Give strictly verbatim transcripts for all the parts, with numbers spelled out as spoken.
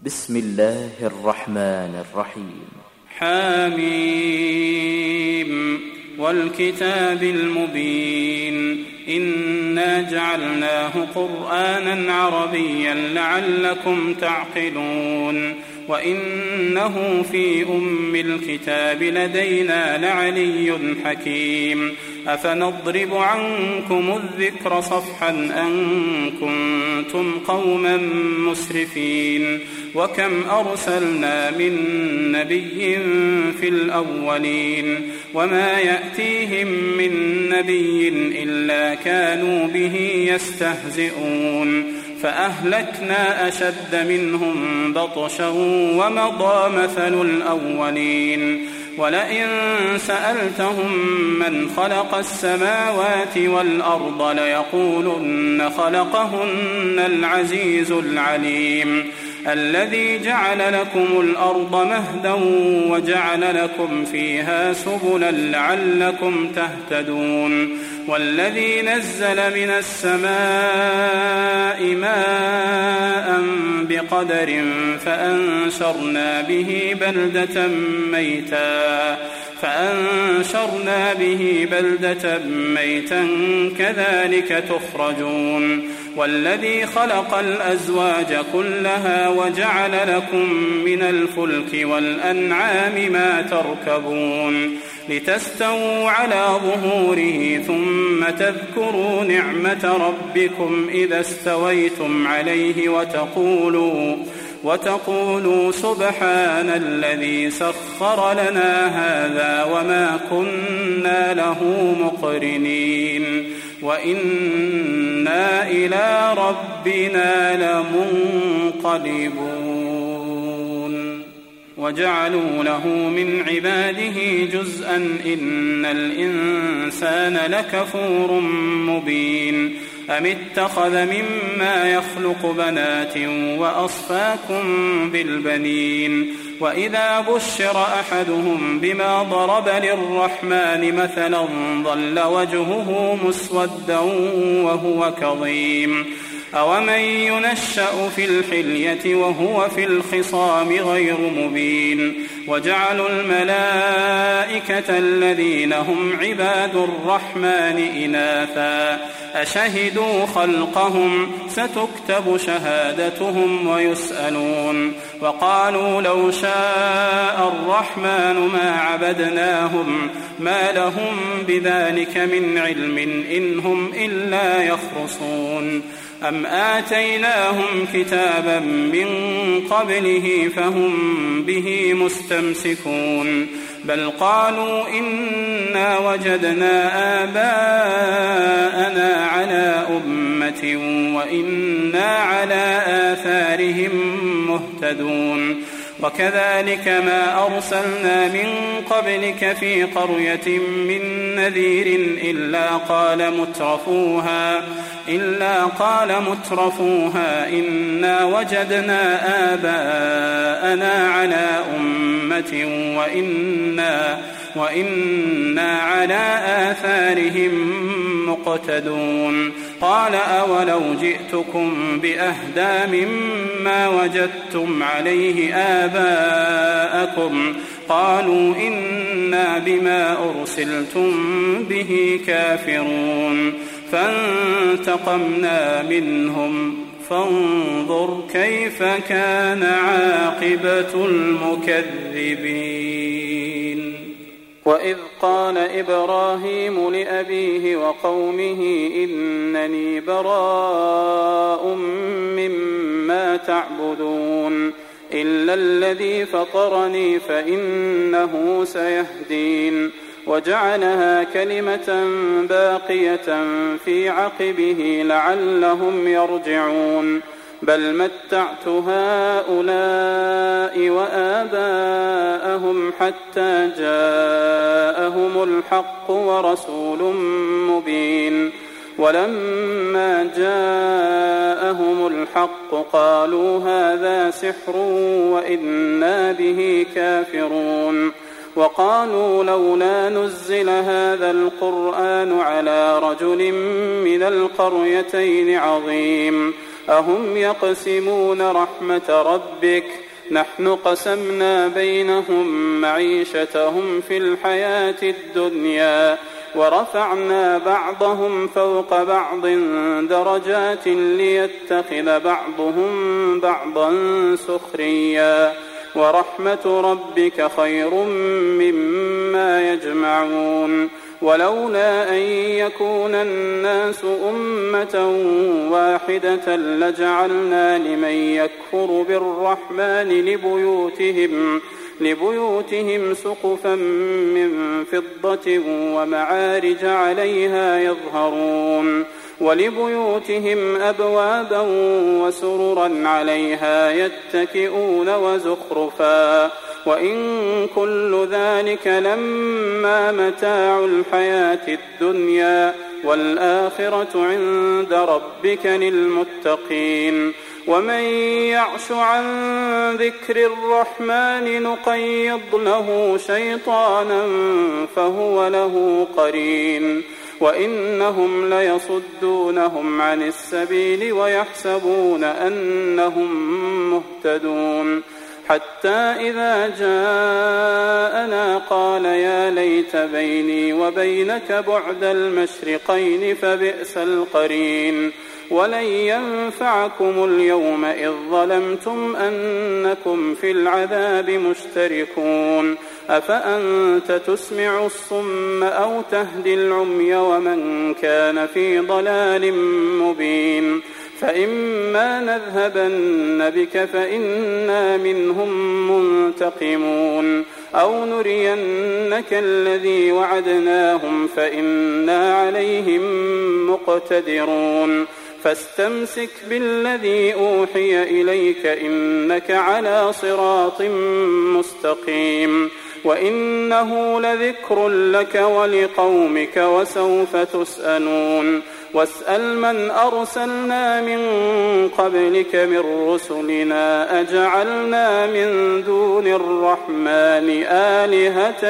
بسم الله الرحمن الرحيم. حميم والكتاب المبين إنا جعلناه قرآنا عربيا لعلكم تعقلون وإنه في أم الكتاب لدينا لعلي حكيم أفنضرب عنكم الذكر صفحا أن كنتم قوما مسرفين وكم أرسلنا من نبي في الأولين وما يأتيهم من نبي إلا كانوا به يستهزئون فأهلكنا أشد منهم بطشا ومضى مثل الأولين ولئن سألتهم من خلق السماوات والأرض ليقولن خلقهن العزيز العليم الذي جعل لكم الأرض مهدا وجعل لكم فيها سبلا لعلكم تهتدون والذي نزل من السماء ماء بقدر فأنشرنا به بلدة ميتا فأنشرنا به بلدة ميتا كذلك تخرجون والذي خلق الأزواج كلها وجعل لكم من الفلك والأنعام ما تركبون لتستووا على ظهوره ثم تذكروا نعمة ربكم إذا استويتم عليه وتقولوا وتقولوا سبحان الذي سخر لنا هذا وما كنا له مقرنين وإنا إلى ربنا لمنقلبون وجعلوا له من عباده جزءا إن الإنسان لكفور مبين أم اتخذ مما يخلق بنات وأصفاكم بالبنين وإذا بشر أحدهم بما ضرب للرحمن مثلا ظل وجهه مسودا وهو كظيم أومن ينشأ في الحلية وهو في الخصام غير مبين وجعلوا الملائكة الذين هم عباد الرحمن إناثا أشهدوا خلقهم ستكتب شهادتهم ويسألون وقالوا لو شاء الرحمن ما عبدناهم ما لهم بذلك من علم إن هم إلا يخرصون أم آتيناهم كتابا من قبله فهم به مستمسكون بل قالوا إنا وجدنا آباءنا على أمة وإنا على آثارهم مهتدون وكذلك ما أرسلنا من قبلك في قرية من نذير إلا قال مترفوها إلا قال مترفوها إنا وجدنا آباءنا على أمة وإنا وإنا على آثارهم مقتدون قال أولو جئتكم بأهدى مما وجدتم عليه آباءكم قالوا إنا بما أرسلتم به كافرون فانتقمنا منهم فانظر كيف كان عاقبة المكذبين وإذ قال إبراهيم لأبيه وقومه إنني براء مما تعبدون إلا الذي فطرني فإنه سيهدين وجعلها كلمة باقية في عقبه لعلهم يرجعون بل متعت هؤلاء وآباءهم حتى جاءهم الحق ورسول مبين ولما جاءهم الحق قالوا هذا سحر وإنا به كافرون وقالوا لولا نزل هذا القرآن على رجل من القريتين عظيم أهم يقسمون رحمة ربك نحن قسمنا بينهم معيشتهم في الحياة الدنيا ورفعنا بعضهم فوق بعض درجات ليتخذ بعضهم بعضا سخريا ورحمة ربك خير مما يجمعون ولولا أن يكون الناس أمة واحدة لجعلنا لمن يكفر بالرحمن لبيوتهم, لبيوتهم سقفا من فضة ومعارج عليها يظهرون ولبيوتهم أبوابا وسررا عليها يتكئون وزخرفا وإن كل ذلك لما متاع الحياة الدنيا والآخرة عند ربك للمتقين ومن يعش عن ذكر الرحمن نقيض له شيطانا فهو له قرين وإنهم ليصدونهم عن السبيل ويحسبون أنهم مهتدون حتى إذا جاءنا قال يا ليت بيني وبينك بعد المشرقين فبئس القرين ولن ينفعكم اليوم إذ ظلمتم أنكم في العذاب مشتركون أفأنت تسمع الصم أو تهدي العمي ومن كان في ضلال مبين فإما نذهبن بك فإنا منهم منتقمون أو نرينك الذي وعدناهم فإنا عليهم مقتدرون فاستمسك بالذي أوحي إليك إنك على صراط مستقيم وإنه لذكر لك ولقومك وسوف تسألون واسأل من أرسلنا من قبلك من رسلنا أجعلنا من دون الرحمن آلهة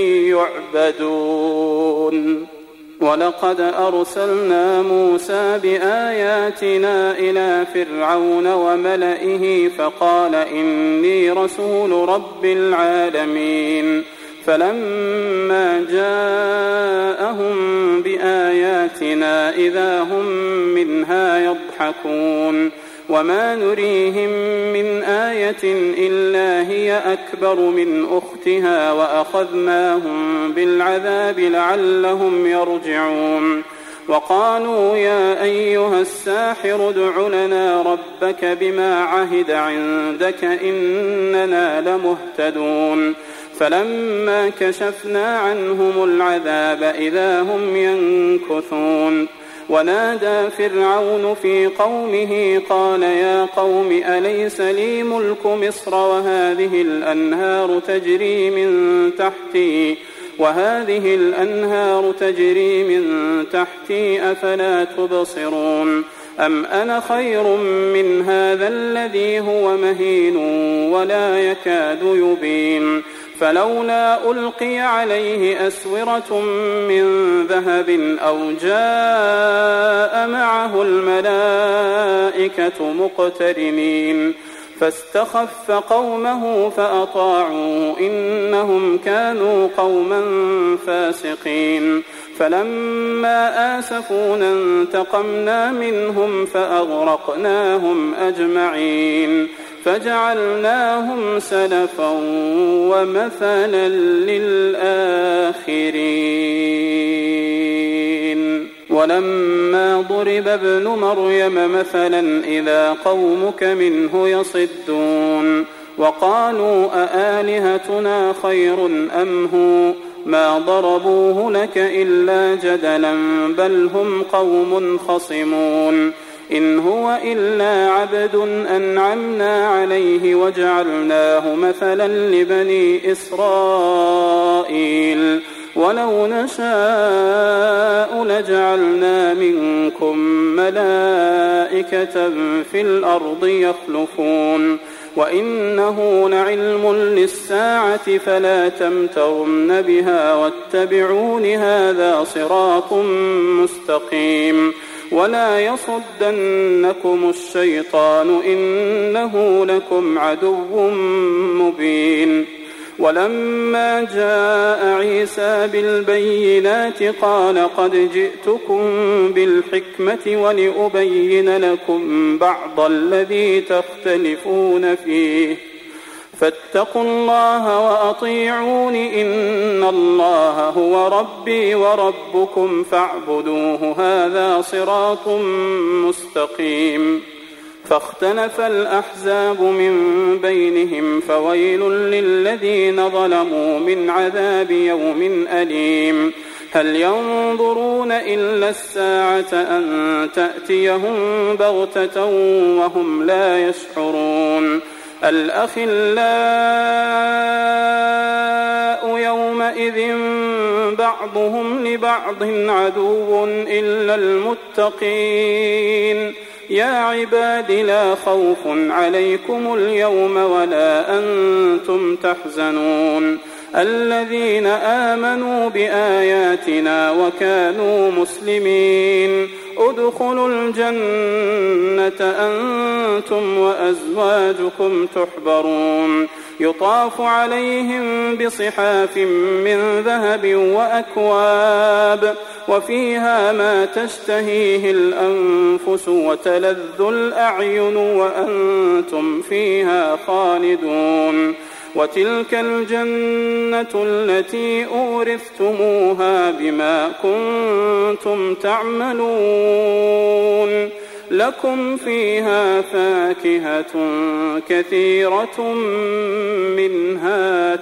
يعبدون ولقد أرسلنا موسى بآياتنا إلى فرعون وملئه فقال إني رسول رب العالمين فلما جاءهم بآياتنا إذا هم منها يضحكون وما نريهم من آية إلا هي أكبر من أختها وأخذناهم بالعذاب لعلهم يرجعون وقالوا يا أيها الساحر ادع لنا ربك بما عهد عندك إننا لمهتدون فلما كشفنا عنهم العذاب إذا هم ينكثون ونادى فرعون في قومه قال يا قوم أليس لي ملك مصر وهذه الأنهار تجري من تحتي وهذه الأنهار تجري من تحتي أفلا تبصرون أم أنا خير من هذا الذي هو مهين ولا يكاد يبين فلولا ألقي عليه أسورة من ذهب أو جاء معه الملائكة مقترنين فاستخف قومه فأطاعوه إنهم كانوا قوما فاسقين فلما آسفونا انتقمنا منهم فأغرقناهم أجمعين فجعلناهم سلفا ومثلا للآخرين ولما ضرب ابن مريم مثلا إذا قومك منه يصدون وقالوا أآلهتنا خير أم هو ما ضربوه لك إلا جدلا بل هم قوم خصمون إن هو إلا عبد أنعمنا عليه وجعلناه مثلا لبني إسرائيل ولو نشاء لجعلنا منكم ملائكة في الأرض يخلفون وإنه لعلم للساعة فلا تمترن بها واتبعون هذا صراط مستقيم ولا يصدنكم الشيطان إنه لكم عدو مبين. ولما جاء عيسى بالبينات قال قد جئتكم بالحكمة ولأبين لكم بعض الذي تختلفون فيه فاتقوا الله وأطيعون إن الله هو ربي وربكم فاعبدوه هذا صراط مستقيم. فاختلف الأحزاب من بينهم فويل للذين ظلموا من عذاب يوم أليم. هل ينظرون إلا الساعة أن تأتيهم بغتة وهم لا يشعرون. الأخلاء يومئذ بعضهم لبعض عدو إلا المتقين. يا عباد لا خوف عليكم اليوم ولا أنتم تحزنون الذين آمنوا بآياتنا وكانوا مسلمين ادخلوا الجنة أنتم وأزواجكم تحبرون يطاف عليهم بصحاف من ذهب وأكواب وفيها ما تشتهيه الأنفس وتلذ الأعين وأنتم فيها خالدون. وتلك الجنة التي أورثتموها بما كنتم تعملون لكم فيها فاكهة كثيرة منها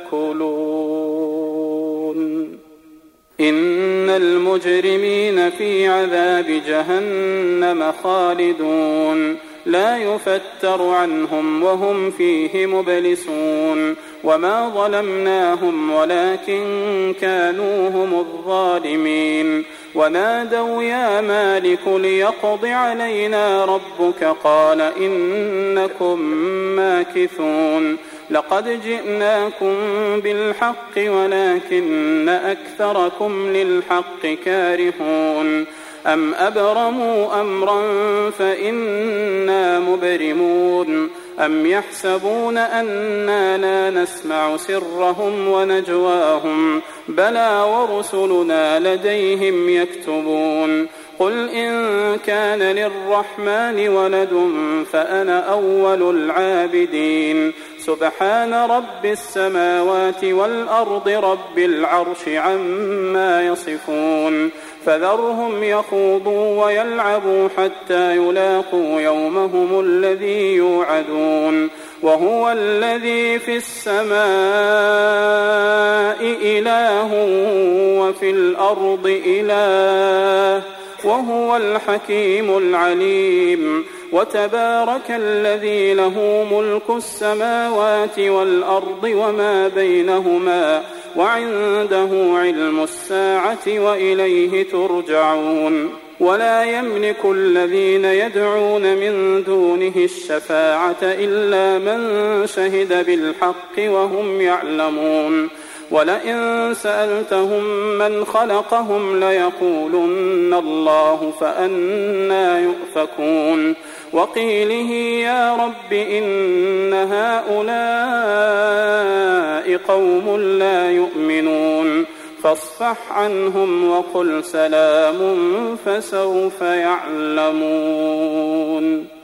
تأكلون. إن المجرمين في عذاب جهنم خالدون لا يفتر عنهم وهم فيه مبلسون. وما ظلمناهم ولكن كانوا هم الظالمين. ونادوا يا مالك ليقض علينا ربك قال إنكم ماكثون. لقد جئناكم بالحق ولكن أكثركم للحق كارهون. أم أبرموا أمرا فإنا مبرمون. أم يحسبون أننا لا نسمع سرهم ونجواهم بلى ورسلنا لديهم يكتبون. قل إن كان للرحمن ولد فأنا أول العابدين. سبحان رب السماوات والأرض رب العرش عما يصفون. فذرهم يخوضوا ويلعبوا حتى يلاقوا يومهم الذي يوعدون. وهو الذي في السماء إله وفي الأرض إله وهو الحكيم العليم. وتبارك الذي له ملك السماوات والأرض وما بينهما وعنده علم الساعة وإليه ترجعون. ولا يملك الذين يدعون من دونه الشفاعة إلا من شهد بالحق وهم يعلمون. ولئن سألتهم من خلقهم ليقولن الله فأنى يؤفكون. وقيله يا رب إن هؤلاء قوم لا يؤمنون فاصفح عنهم وقل سلام فسوف يعلمون.